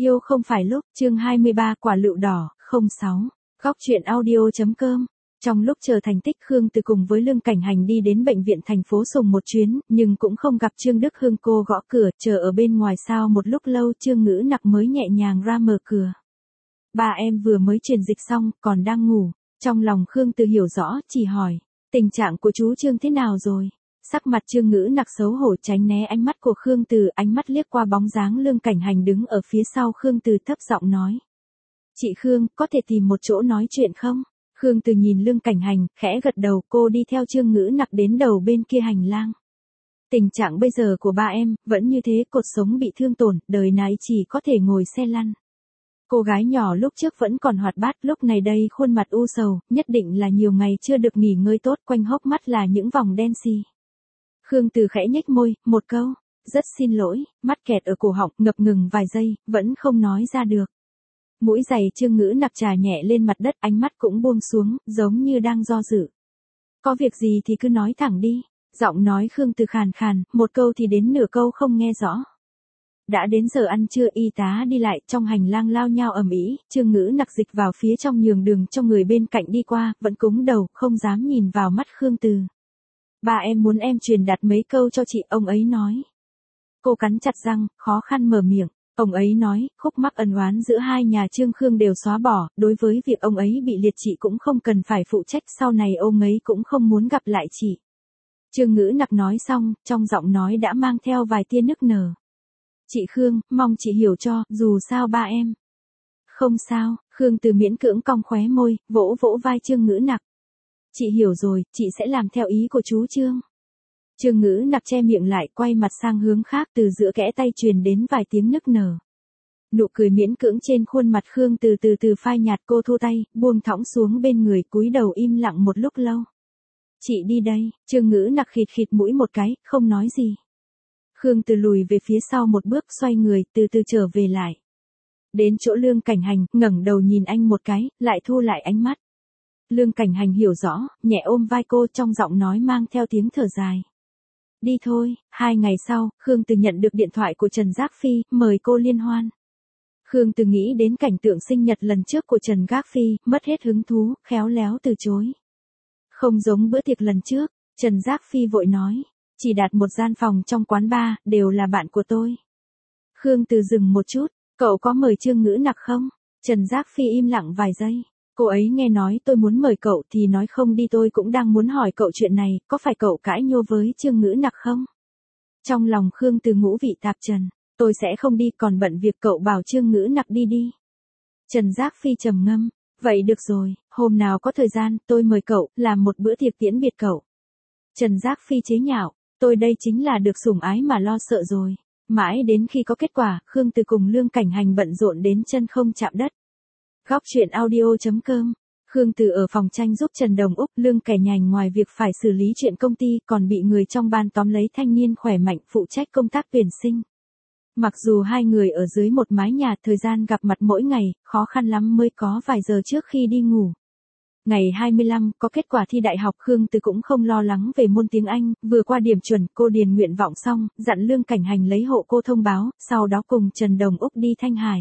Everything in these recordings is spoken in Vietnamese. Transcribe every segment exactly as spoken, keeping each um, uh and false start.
Yêu không phải lúc, chương hai mươi ba quả lựu đỏ, không sáu. Góc truyện audio.com. Trong lúc chờ thành tích, Khương Từ cùng với Lương Cảnh Hành đi đến bệnh viện thành phố Sùng một chuyến, nhưng cũng không gặp Trương Đức Hưng. Cô gõ cửa, chờ ở bên ngoài sau một lúc lâu Trương Ngữ Nặc mới nhẹ nhàng ra mở cửa. Ba em vừa mới truyền dịch xong, còn đang ngủ. Trong lòng Khương Từ hiểu rõ, chỉ hỏi, tình trạng của chú Trương thế nào rồi? Sắc mặt Trương Ngữ Nặc xấu hổ tránh né ánh mắt của Khương Từ, ánh mắt liếc qua bóng dáng Lương Cảnh Hành đứng ở phía sau Khương Từ thấp giọng nói. Chị Khương, có thể tìm một chỗ nói chuyện không? Khương Từ nhìn Lương Cảnh Hành, khẽ gật đầu, cô đi theo Trương Ngữ Nặc đến đầu bên kia hành lang. Tình trạng bây giờ của ba em, vẫn như thế, cột sống bị thương tổn, đời này chỉ có thể ngồi xe lăn. Cô gái nhỏ lúc trước vẫn còn hoạt bát, lúc này đây khuôn mặt u sầu, nhất định là nhiều ngày chưa được nghỉ ngơi tốt, quanh hốc mắt là những vòng đen xì. Khương Từ khẽ nhếch môi, một câu, rất xin lỗi, mắt kẹt ở cổ họng, ngập ngừng vài giây, vẫn không nói ra được. Mũi giày Trương Ngữ Nặc trà nhẹ lên mặt đất, ánh mắt cũng buông xuống, giống như đang do dự. Có việc gì thì cứ nói thẳng đi, giọng nói Khương Từ khàn khàn, một câu thì đến nửa câu không nghe rõ. Đã đến giờ ăn trưa, y tá đi lại, trong hành lang lao nhao ầm ĩ, Trương Ngữ Nặc dịch vào phía trong nhường đường cho người bên cạnh đi qua, vẫn cúi đầu, không dám nhìn vào mắt Khương Từ. Ba em muốn em truyền đạt mấy câu cho chị, ông ấy nói. Cô cắn chặt răng, khó khăn mở miệng. Ông ấy nói, khúc mắc ân oán giữa hai nhà Trương Khương đều xóa bỏ, đối với việc ông ấy bị liệt chị cũng không cần phải phụ trách, sau này ông ấy cũng không muốn gặp lại chị. Trương Ngữ Nặc nói xong, trong giọng nói đã mang theo vài tia nức nở. Chị Khương, mong chị hiểu cho, dù sao ba em. Không sao, Khương Từ miễn cưỡng cong khóe môi, vỗ vỗ vai Trương Ngữ Nặc. Chị hiểu rồi, chị sẽ làm theo ý của chú Trương. Trương Ngữ Nặc che miệng lại, quay mặt sang hướng khác, từ giữa kẽ tay truyền đến vài tiếng nức nở. Nụ cười miễn cưỡng trên khuôn mặt Khương Từ từ từ phai nhạt, cô thu tay, buông thõng xuống bên người, cúi đầu im lặng một lúc lâu. Chị đi đây, Trương Ngữ Nặc khịt khịt mũi một cái, không nói gì. Khương Từ lùi về phía sau một bước, xoay người, từ từ trở về lại. Đến chỗ Lương Cảnh Hành, ngẩng đầu nhìn anh một cái, lại thu lại ánh mắt. Lương Cảnh Hành hiểu rõ, nhẹ ôm vai cô, trong giọng nói mang theo tiếng thở dài. Đi thôi. Hai ngày sau, Khương Từ nhận được điện thoại của Trần Giác Phi, mời cô liên hoan. Khương Từ nghĩ đến cảnh tượng sinh nhật lần trước của Trần Giác Phi, mất hết hứng thú, khéo léo từ chối. Không giống bữa tiệc lần trước, Trần Giác Phi vội nói, chỉ đặt một gian phòng trong quán bar, đều là bạn của tôi. Khương Từ dừng một chút, cậu có mời Trương Ngữ Nặc không? Trần Giác Phi im lặng vài giây. Cô ấy nghe nói tôi muốn mời cậu thì nói không đi, tôi cũng đang muốn hỏi cậu chuyện này, có phải cậu cãi nhô với Trương Ngữ Nặc không? Trong lòng Khương Từ ngũ vị tạp trần, tôi sẽ không đi, còn bận việc, cậu bảo Trương Ngữ Nặc đi đi. Trần Giác Phi trầm ngâm, vậy được rồi, hôm nào có thời gian, tôi mời cậu, làm một bữa tiệc tiễn biệt cậu. Trần Giác Phi chế nhạo, tôi đây chính là được sủng ái mà lo sợ rồi. Mãi đến khi có kết quả, Khương Từ cùng Lương Cảnh Hành bận rộn đến chân không chạm đất. Góc truyện audio.com. Khương Từ ở phòng tranh giúp Trần Đồng Úc. Lương Cảnh Hành ngoài việc phải xử lý chuyện công ty, còn bị người trong ban tóm lấy thanh niên khỏe mạnh phụ trách công tác tuyển sinh. Mặc dù hai người ở dưới một mái nhà, thời gian gặp mặt mỗi ngày, khó khăn lắm mới có vài giờ trước khi đi ngủ. Ngày hai mươi lăm, có kết quả thi đại học, Khương Từ cũng không lo lắng về môn tiếng Anh, vừa qua điểm chuẩn, cô điền nguyện vọng xong, dặn Lương Cảnh Hành lấy hộ cô thông báo, sau đó cùng Trần Đồng Úc đi Thanh Hải.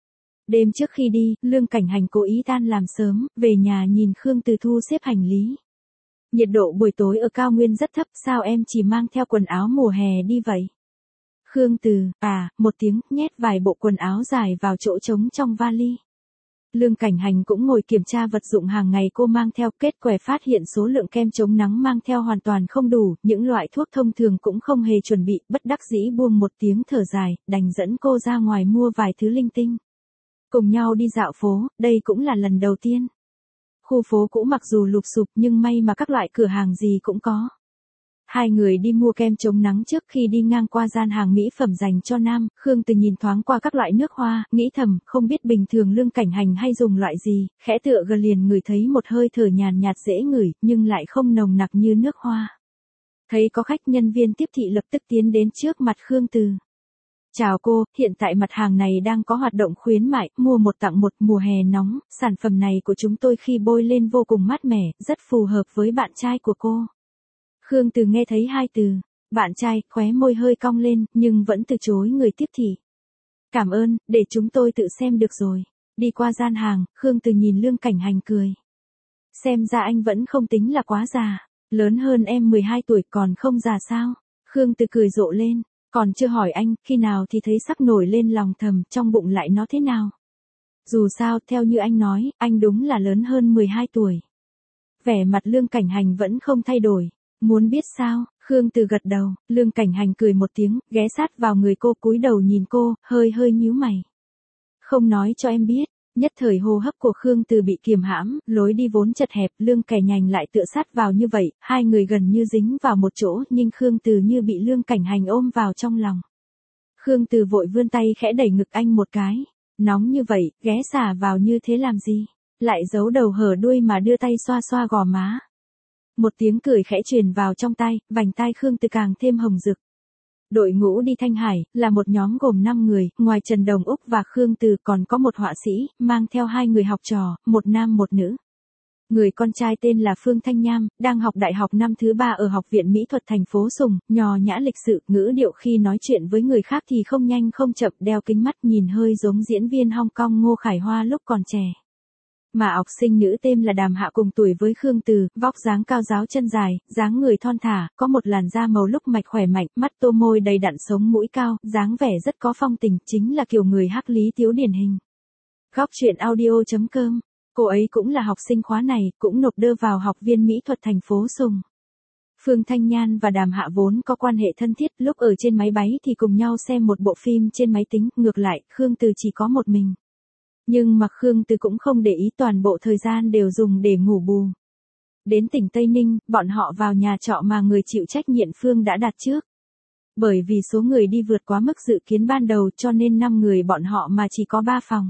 Đêm trước khi đi, Lương Cảnh Hành cố ý tan làm sớm, về nhà nhìn Khương Từ thu xếp hành lý. Nhiệt độ buổi tối ở cao nguyên rất thấp, sao em chỉ mang theo quần áo mùa hè đi vậy? Khương Từ, à, một tiếng, nhét vài bộ quần áo dài vào chỗ trống trong vali. Lương Cảnh Hành cũng ngồi kiểm tra vật dụng hàng ngày cô mang theo, kết quả phát hiện số lượng kem chống nắng mang theo hoàn toàn không đủ, những loại thuốc thông thường cũng không hề chuẩn bị, bất đắc dĩ buông một tiếng thở dài, đành dẫn cô ra ngoài mua vài thứ linh tinh. Cùng nhau đi dạo phố, đây cũng là lần đầu tiên. Khu phố cũ mặc dù lụp xụp nhưng may mà các loại cửa hàng gì cũng có. Hai người đi mua kem chống nắng, trước khi đi ngang qua gian hàng mỹ phẩm dành cho nam, Khương Từ nhìn thoáng qua các loại nước hoa, nghĩ thầm, không biết bình thường Lương Cảnh Hành hay dùng loại gì, khẽ tựa gần liền ngửi thấy một hơi thở nhàn nhạt dễ ngửi, nhưng lại không nồng nặc như nước hoa. Thấy có khách, nhân viên tiếp thị lập tức tiến đến trước mặt Khương Từ. Chào cô, hiện tại mặt hàng này đang có hoạt động khuyến mại, mua một tặng một, mùa hè nóng, sản phẩm này của chúng tôi khi bôi lên vô cùng mát mẻ, rất phù hợp với bạn trai của cô. Khương Từ nghe thấy hai từ, bạn trai, khóe môi hơi cong lên, nhưng vẫn từ chối người tiếp thị. Cảm ơn, để chúng tôi tự xem được rồi. Đi qua gian hàng, Khương Từ nhìn Lương Cảnh Hành cười. Xem ra anh vẫn không tính là quá già, lớn hơn em mười hai tuổi còn không già sao? Khương Từ cười rộ lên, còn chưa hỏi anh, khi nào thì thấy sắp nổi lên lòng thầm, trong bụng lại nó thế nào? Dù sao, theo như anh nói, anh đúng là lớn hơn mười hai tuổi. Vẻ mặt Lương Cảnh Hành vẫn không thay đổi. Muốn biết sao? Khương Từ gật đầu, Lương Cảnh Hành cười một tiếng, ghé sát vào người cô cúi đầu nhìn cô, hơi hơi nhíu mày. Không nói cho em biết. Nhất thời hô hấp của Khương Từ bị kiềm hãm, lối đi vốn chật hẹp, Lương Cảnh Hành lại tựa sát vào như vậy, hai người gần như dính vào một chỗ, nhưng Khương Từ như bị Lương Cảnh Hành ôm vào trong lòng. Khương Từ vội vươn tay khẽ đẩy ngực anh một cái. Nóng như vậy, ghé xả vào như thế làm gì? Lại giấu đầu hở đuôi mà đưa tay xoa xoa gò má. Một tiếng cười khẽ truyền vào trong tai, vành tai Khương Từ càng thêm hồng rực. Đội ngũ đi Thanh Hải, là một nhóm gồm năm người, ngoài Trần Đồng Úc và Khương Từ còn có một họa sĩ, mang theo hai người học trò, một nam một nữ. Người con trai tên là Phương Thanh Nham, đang học đại học năm thứ ba ở Học viện Mỹ thuật thành phố Sùng, nho nhã lịch sự, ngữ điệu khi nói chuyện với người khác thì không nhanh không chậm, đeo kính mắt nhìn hơi giống diễn viên Hong Kong Ngô Khải Hoa lúc còn trẻ. Mà học sinh nữ tên là Đàm Hạ cùng tuổi với Khương Từ, vóc dáng cao ráo chân dài, dáng người thon thả, có một làn da màu lúc mạch khỏe mạnh, mắt tô môi đầy đặn sống mũi cao, dáng vẻ rất có phong tình, chính là kiểu người hắc lý tiếu điển hình. Góc truyện audio chấm com, cô ấy cũng là học sinh khóa này, cũng nộp đơn vào Học viên Mỹ thuật thành phố Sùng. Phương Thanh Nhan và Đàm Hạ vốn có quan hệ thân thiết, lúc ở trên máy bay thì cùng nhau xem một bộ phim trên máy tính, ngược lại, Khương Từ chỉ có một mình. Nhưng mà Khương Từ cũng không để ý, toàn bộ thời gian đều dùng để ngủ bù. Đến tỉnh Tây Ninh, bọn họ vào nhà trọ mà người chịu trách nhiệm Phương đã đặt trước. Bởi vì số người đi vượt quá mức dự kiến ban đầu cho nên năm người bọn họ mà chỉ có ba phòng.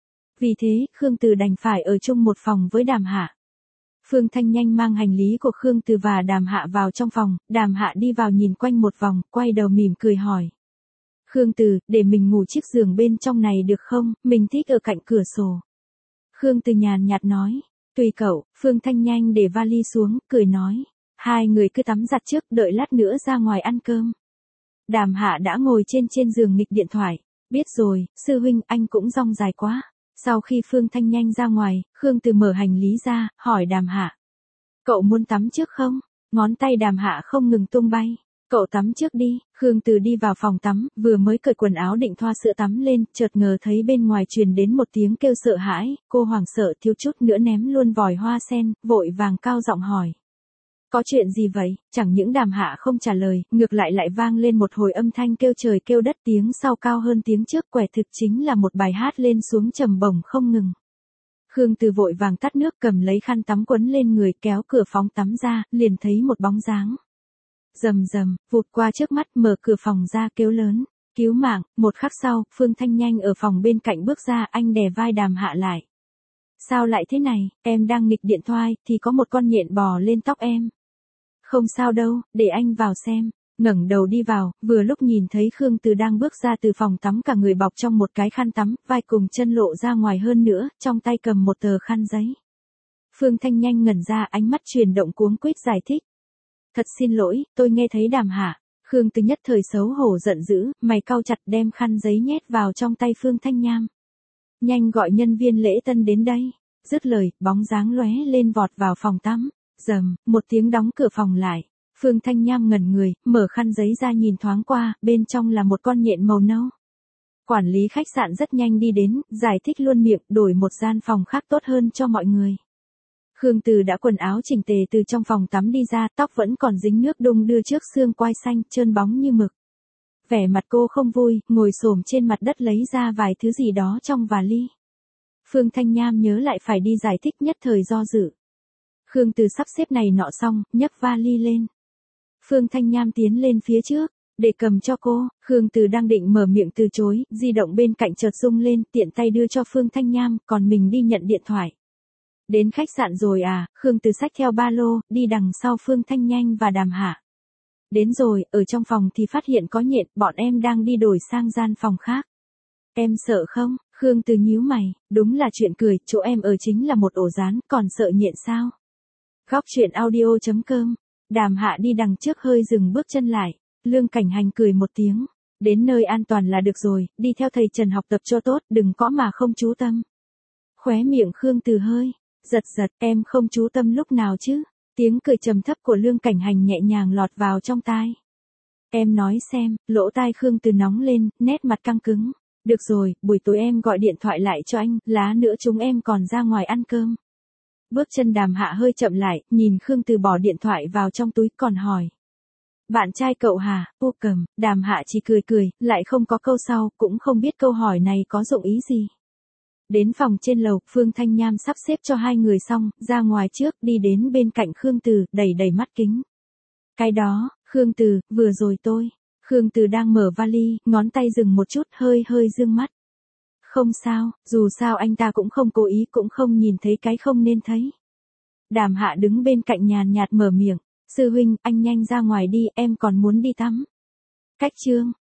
Vì thế, Khương Từ đành phải ở chung một phòng với Đàm Hạ. Phương Thanh nhanh mang hành lý của Khương Từ và Đàm Hạ vào trong phòng, Đàm Hạ đi vào nhìn quanh một vòng, quay đầu mỉm cười hỏi. Khương Từ, để mình ngủ chiếc giường bên trong này được không, mình thích ở cạnh cửa sổ. Khương Từ nhàn nhạt nói, tùy cậu. Phương Thanh nhanh để vali xuống, cười nói, hai người cứ tắm giặt trước, đợi lát nữa ra ngoài ăn cơm. Đàm Hạ đã ngồi trên trên giường nghịch điện thoại, biết rồi, sư huynh anh cũng rong dài quá. Sau khi Phương Thanh nhanh ra ngoài, Khương Từ mở hành lý ra, hỏi Đàm Hạ. Cậu muốn tắm trước không? Ngón tay Đàm Hạ không ngừng tung bay. Cậu tắm trước đi. Khương Từ đi vào phòng tắm, vừa mới cởi quần áo định thoa sữa tắm lên, chợt ngờ thấy bên ngoài truyền đến một tiếng kêu sợ hãi, cô hoảng sợ thiếu chút nữa ném luôn vòi hoa sen, vội vàng cao giọng hỏi. Có chuyện gì vậy? Chẳng những Đàm Hạ không trả lời, ngược lại lại vang lên một hồi âm thanh kêu trời kêu đất, tiếng sau cao hơn tiếng trước, quả thực chính là một bài hát lên xuống trầm bổng không ngừng. Khương Từ vội vàng tắt nước, cầm lấy khăn tắm quấn lên người, kéo cửa phòng tắm ra, liền thấy một bóng dáng. Rầm rầm, vụt qua trước mắt, mở cửa phòng ra kêu lớn, cứu mạng. Một khắc sau, Phương Thanh nhanh ở phòng bên cạnh bước ra, anh đè vai Đàm Hạ lại. Sao lại thế này, em đang nghịch điện thoại, thì có một con nhện bò lên tóc em. Không sao đâu, để anh vào xem. Ngẩng đầu đi vào, vừa lúc nhìn thấy Khương Từ đang bước ra từ phòng tắm, cả người bọc trong một cái khăn tắm, vai cùng chân lộ ra ngoài hơn nữa, trong tay cầm một tờ khăn giấy. Phương Thanh nhanh ngẩn ra, ánh mắt chuyển động cuống quýt giải thích. Thật xin lỗi, tôi nghe thấy Đàm Hạ. Khương Từ nhất thời xấu hổ giận dữ, mày cau chặt đem khăn giấy nhét vào trong tay Phương Thanh Nham. Nhanh gọi nhân viên lễ tân đến đây. Dứt lời, bóng dáng lóe lên vọt vào phòng tắm. Rầm, một tiếng đóng cửa phòng lại. Phương Thanh Nham ngẩn người, mở khăn giấy ra nhìn thoáng qua, bên trong là một con nhện màu nâu. Quản lý khách sạn rất nhanh đi đến, giải thích luôn miệng, đổi một gian phòng khác tốt hơn cho mọi người. Khương Từ đã quần áo chỉnh tề từ trong phòng tắm đi ra, tóc vẫn còn dính nước đung đưa trước xương quai xanh, trơn bóng như mực. Vẻ mặt cô không vui, ngồi xổm trên mặt đất lấy ra vài thứ gì đó trong vali. Phương Thanh Nham nhớ lại phải đi giải thích, nhất thời do dự. Khương Từ sắp xếp này nọ xong, nhấc vali lên. Phương Thanh Nham tiến lên phía trước, để cầm cho cô. Khương Từ đang định mở miệng từ chối, di động bên cạnh chợt rung lên, tiện tay đưa cho Phương Thanh Nham, còn mình đi nhận điện thoại. Đến khách sạn rồi à? Khương Từ xách theo ba lô, đi đằng sau Phương Thanh nhanh và Đàm Hạ. Đến rồi, ở trong phòng thì phát hiện có nhện, bọn em đang đi đổi sang gian phòng khác. Em sợ không? Khương Từ nhíu mày, đúng là chuyện cười, chỗ em ở chính là một ổ rán, còn sợ nhện sao? Góc truyện audio chấm com. Đàm Hạ đi đằng trước hơi dừng bước chân lại. Lương Cảnh Hành cười một tiếng. Đến nơi an toàn là được rồi, đi theo thầy Trần học tập cho tốt, đừng có mà không chú tâm. Khóe miệng Khương Từ hơi giật giật, em không chú tâm lúc nào chứ? Tiếng cười trầm thấp của Lương Cảnh Hành nhẹ nhàng lọt vào trong tai. Em nói xem, lỗ tai Khương Từ nóng lên, nét mặt căng cứng. Được rồi, buổi tối em gọi điện thoại lại cho anh, lá nữa chúng em còn ra ngoài ăn cơm. Bước chân Đàm Hạ hơi chậm lại, nhìn Khương Từ bỏ điện thoại vào trong túi còn hỏi. Bạn trai cậu hả? Ô cầm, Đàm Hạ chỉ cười cười, lại không có câu sau, cũng không biết câu hỏi này có dụng ý gì. Đến phòng trên lầu, Phương Thanh Nham sắp xếp cho hai người xong, ra ngoài trước, đi đến bên cạnh Khương Từ, đầy đầy mắt kính. Cái đó, Khương Từ, vừa rồi tôi. Khương Từ đang mở vali, ngón tay dừng một chút, hơi hơi dương mắt. Không sao, dù sao anh ta cũng không cố ý, cũng không nhìn thấy cái không nên thấy. Đàm Hạ đứng bên cạnh nhàn nhạt mở miệng. Sư huynh, anh nhanh ra ngoài đi, em còn muốn đi tắm. Cách chương.